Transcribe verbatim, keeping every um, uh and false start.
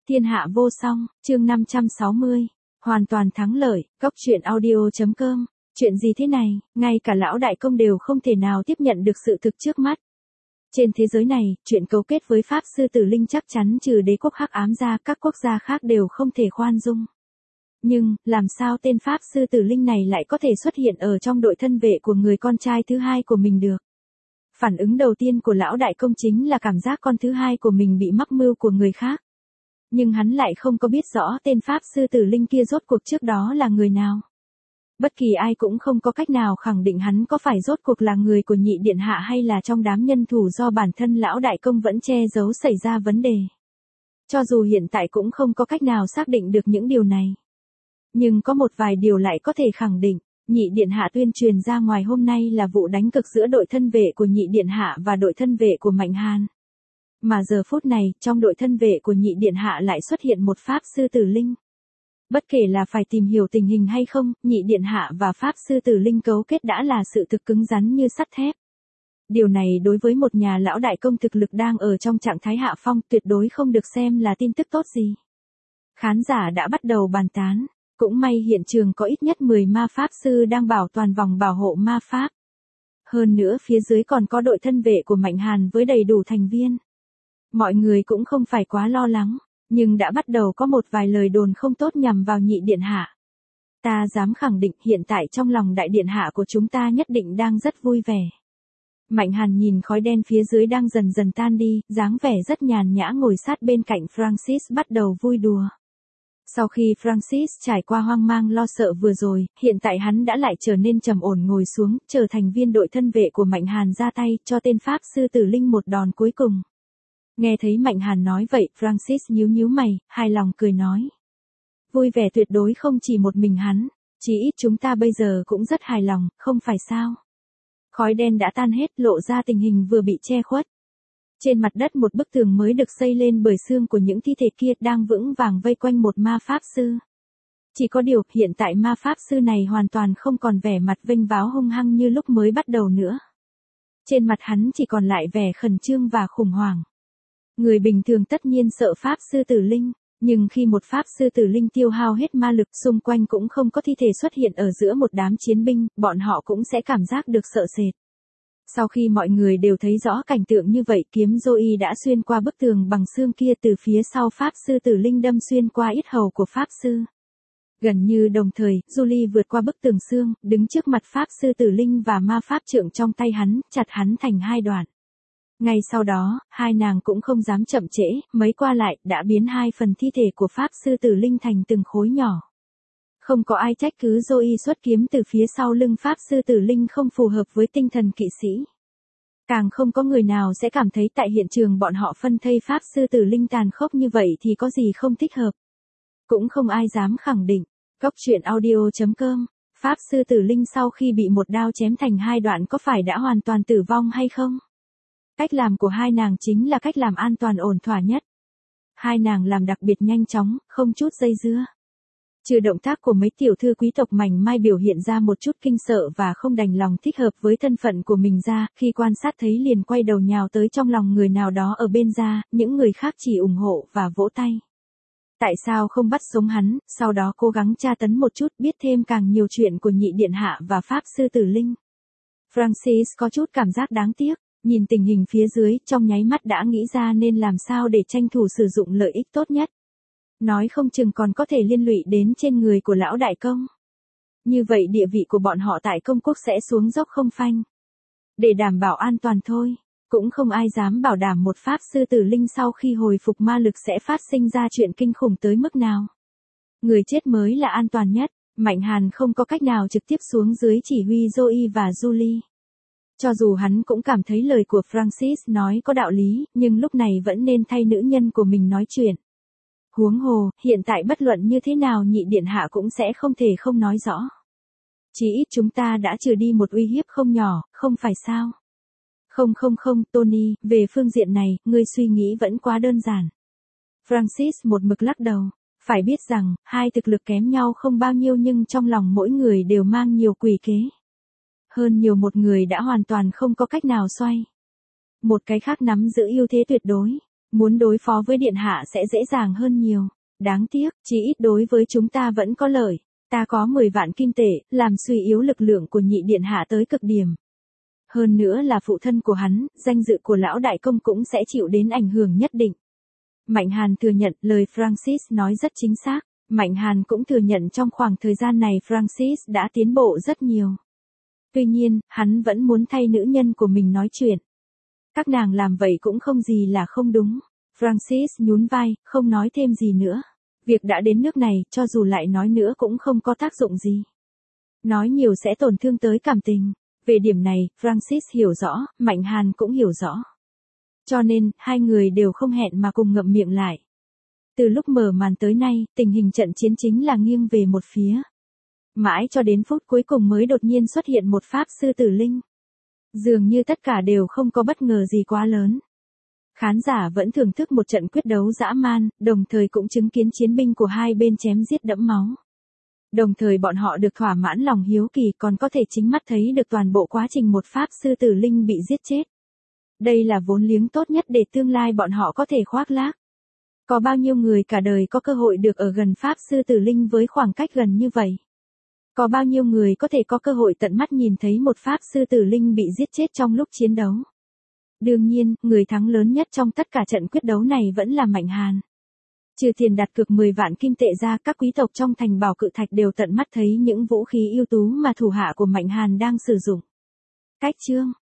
Thiên hạ vô song, chương năm trăm sáu mươi. Hoàn toàn thắng lợi, Cốc truyện audio.com. Chuyện gì thế này, ngay cả lão đại công đều không thể nào tiếp nhận được sự thực trước mắt. Trên thế giới này, chuyện cấu kết với Pháp Sư Tử Linh chắc chắn trừ đế quốc Hắc Ám ra, các quốc gia khác đều không thể khoan dung. Nhưng, làm sao tên Pháp Sư Tử Linh này lại có thể xuất hiện ở trong đội thân vệ của người con trai thứ hai của mình được? Phản ứng đầu tiên của lão đại công chính là cảm giác con thứ hai của mình bị mắc mưu của người khác. Nhưng hắn lại không có biết rõ tên Pháp Sư Tử Linh kia rốt cuộc trước đó là người nào. Bất kỳ ai cũng không có cách nào khẳng định hắn có phải rốt cuộc là người của nhị điện hạ hay là trong đám nhân thủ do bản thân lão đại công vẫn che giấu xảy ra vấn đề. Cho dù hiện tại cũng không có cách nào xác định được những điều này. Nhưng có một vài điều lại có thể khẳng định, nhị điện hạ tuyên truyền ra ngoài hôm nay là vụ đánh cực giữa đội thân vệ của nhị điện hạ và đội thân vệ của Mạnh Hàn. Mà giờ phút này, trong đội thân vệ của nhị điện hạ lại xuất hiện một Pháp Sư Tử Linh. Bất kể là phải tìm hiểu tình hình hay không, nhị điện hạ và Pháp Sư Tử Linh cấu kết đã là sự thực cứng rắn như sắt thép. Điều này đối với một nhà lão đại công thực lực đang ở trong trạng thái hạ phong tuyệt đối không được xem là tin tức tốt gì. Khán giả đã bắt đầu bàn tán, cũng may hiện trường có ít nhất mười ma Pháp Sư đang bảo toàn vòng bảo hộ ma Pháp. Hơn nữa phía dưới còn có đội thân vệ của Mạnh Hàn với đầy đủ thành viên. Mọi người cũng không phải quá lo lắng, nhưng đã bắt đầu có một vài lời đồn không tốt nhằm vào nhị điện hạ. Ta dám khẳng định hiện tại trong lòng đại điện hạ của chúng ta nhất định đang rất vui vẻ. Mạnh Hàn nhìn khói đen phía dưới đang dần dần tan đi, dáng vẻ rất nhàn nhã ngồi sát bên cạnh Francis bắt đầu vui đùa. Sau khi Francis trải qua hoang mang lo sợ vừa rồi, hiện tại hắn đã lại trở nên trầm ổn ngồi xuống, trở thành viên đội thân vệ của Mạnh Hàn ra tay cho tên Pháp Sư Tử Linh một đòn cuối cùng. Nghe thấy Mạnh Hàn nói vậy, Francis nhíu nhíu mày, hài lòng cười nói. Vui vẻ tuyệt đối không chỉ một mình hắn, chỉ ít chúng ta bây giờ cũng rất hài lòng, không phải sao? Khói đen đã tan hết, lộ ra tình hình vừa bị che khuất. Trên mặt đất một bức tường mới được xây lên bởi xương của những thi thể kia đang vững vàng vây quanh một ma Pháp Sư. Chỉ có điều, hiện tại ma Pháp Sư này hoàn toàn không còn vẻ mặt vênh váo hung hăng như lúc mới bắt đầu nữa. Trên mặt hắn chỉ còn lại vẻ khẩn trương và khủng hoảng. Người bình thường tất nhiên sợ Pháp Sư Tử Linh, nhưng khi một Pháp Sư Tử Linh tiêu hao hết ma lực xung quanh cũng không có thi thể xuất hiện ở giữa một đám chiến binh, bọn họ cũng sẽ cảm giác được sợ sệt. Sau khi mọi người đều thấy rõ cảnh tượng như vậy, kiếm Zoe đã xuyên qua bức tường bằng xương kia từ phía sau Pháp Sư Tử Linh đâm xuyên qua yết hầu của Pháp Sư. Gần như đồng thời, Julie vượt qua bức tường xương, đứng trước mặt Pháp Sư Tử Linh và ma Pháp trượng trong tay hắn, chặt hắn thành hai đoạn. Ngay sau đó, hai nàng cũng không dám chậm trễ, mấy qua lại, đã biến hai phần thi thể của Pháp Sư Tử Linh thành từng khối nhỏ. Không có ai trách cứ Zoe xuất kiếm từ phía sau lưng Pháp Sư Tử Linh không phù hợp với tinh thần kỵ sĩ. Càng không có người nào sẽ cảm thấy tại hiện trường bọn họ phân thây Pháp Sư Tử Linh tàn khốc như vậy thì có gì không thích hợp. Cũng không ai dám khẳng định. Cốc truyện audio.com. Pháp Sư Tử Linh sau khi bị một đao chém thành hai đoạn có phải đã hoàn toàn tử vong hay không? Cách làm của hai nàng chính là cách làm an toàn ổn thỏa nhất. Hai nàng làm đặc biệt nhanh chóng, không chút dây dưa. Trừ động tác của mấy tiểu thư quý tộc mảnh mai biểu hiện ra một chút kinh sợ và không đành lòng thích hợp với thân phận của mình ra, khi quan sát thấy liền quay đầu nhào tới trong lòng người nào đó ở bên ra, những người khác chỉ ủng hộ và vỗ tay. Tại sao không bắt sống hắn, sau đó cố gắng tra tấn một chút, biết thêm càng nhiều chuyện của nhị điện hạ và Pháp Sư Tử Linh. Francis có chút cảm giác đáng tiếc. Nhìn tình hình phía dưới, trong nháy mắt đã nghĩ ra nên làm sao để tranh thủ sử dụng lợi ích tốt nhất. Nói không chừng còn có thể liên lụy đến trên người của lão đại công. Như vậy địa vị của bọn họ tại công quốc sẽ xuống dốc không phanh. Để đảm bảo an toàn thôi, cũng không ai dám bảo đảm một Pháp Sư Tử Linh sau khi hồi phục ma lực sẽ phát sinh ra chuyện kinh khủng tới mức nào. Người chết mới là an toàn nhất, Mạnh Hàn không có cách nào trực tiếp xuống dưới chỉ huy Zoe và Julie. Cho dù hắn cũng cảm thấy lời của Francis nói có đạo lý, nhưng lúc này vẫn nên thay nữ nhân của mình nói chuyện. Huống hồ, hiện tại bất luận như thế nào nhị điện hạ cũng sẽ không thể không nói rõ. Chỉ ít chúng ta đã trừ đi một uy hiếp không nhỏ, không phải sao? Không không không, Tony, về phương diện này, ngươi suy nghĩ vẫn quá đơn giản. Francis một mực lắc đầu. Phải biết rằng, hai thực lực kém nhau không bao nhiêu nhưng trong lòng mỗi người đều mang nhiều quỷ kế. Hơn nhiều một người đã hoàn toàn không có cách nào xoay. Một cái khác nắm giữ ưu thế tuyệt đối. Muốn đối phó với điện hạ sẽ dễ dàng hơn nhiều. Đáng tiếc, chỉ ít đối với chúng ta vẫn có lợi. Ta có mười vạn kim tệ, làm suy yếu lực lượng của nhị điện hạ tới cực điểm. Hơn nữa là phụ thân của hắn, danh dự của lão đại công cũng sẽ chịu đến ảnh hưởng nhất định. Mạnh Hàn thừa nhận lời Francis nói rất chính xác. Mạnh Hàn cũng thừa nhận trong khoảng thời gian này Francis đã tiến bộ rất nhiều. Tuy nhiên, hắn vẫn muốn thay nữ nhân của mình nói chuyện. Các nàng làm vậy cũng không gì là không đúng. Francis nhún vai, không nói thêm gì nữa. Việc đã đến nước này, cho dù lại nói nữa cũng không có tác dụng gì. Nói nhiều sẽ tổn thương tới cảm tình. Về điểm này, Francis hiểu rõ, Mạnh Hàn cũng hiểu rõ. Cho nên, hai người đều không hẹn mà cùng ngậm miệng lại. Từ lúc mở màn tới nay, tình hình trận chiến chính là nghiêng về một phía. Mãi cho đến phút cuối cùng mới đột nhiên xuất hiện một pháp sư tử linh. Dường như tất cả đều không có bất ngờ gì quá lớn. Khán giả vẫn thưởng thức một trận quyết đấu dã man, đồng thời cũng chứng kiến chiến binh của hai bên chém giết đẫm máu. Đồng thời bọn họ được thỏa mãn lòng hiếu kỳ còn có thể chính mắt thấy được toàn bộ quá trình một pháp sư tử linh bị giết chết. Đây là vốn liếng tốt nhất để tương lai bọn họ có thể khoác lác. Có bao nhiêu người cả đời có cơ hội được ở gần pháp sư tử linh với khoảng cách gần như vậy? Có bao nhiêu người có thể có cơ hội tận mắt nhìn thấy một pháp sư tử linh bị giết chết trong lúc chiến đấu? Đương nhiên, người thắng lớn nhất trong tất cả trận quyết đấu này vẫn là Mạnh Hàn. Trừ tiền đặt cược mười vạn kim tệ ra, các quý tộc trong thành Bảo Cự Thạch đều tận mắt thấy những vũ khí ưu tú mà thủ hạ của Mạnh Hàn đang sử dụng. Cách chương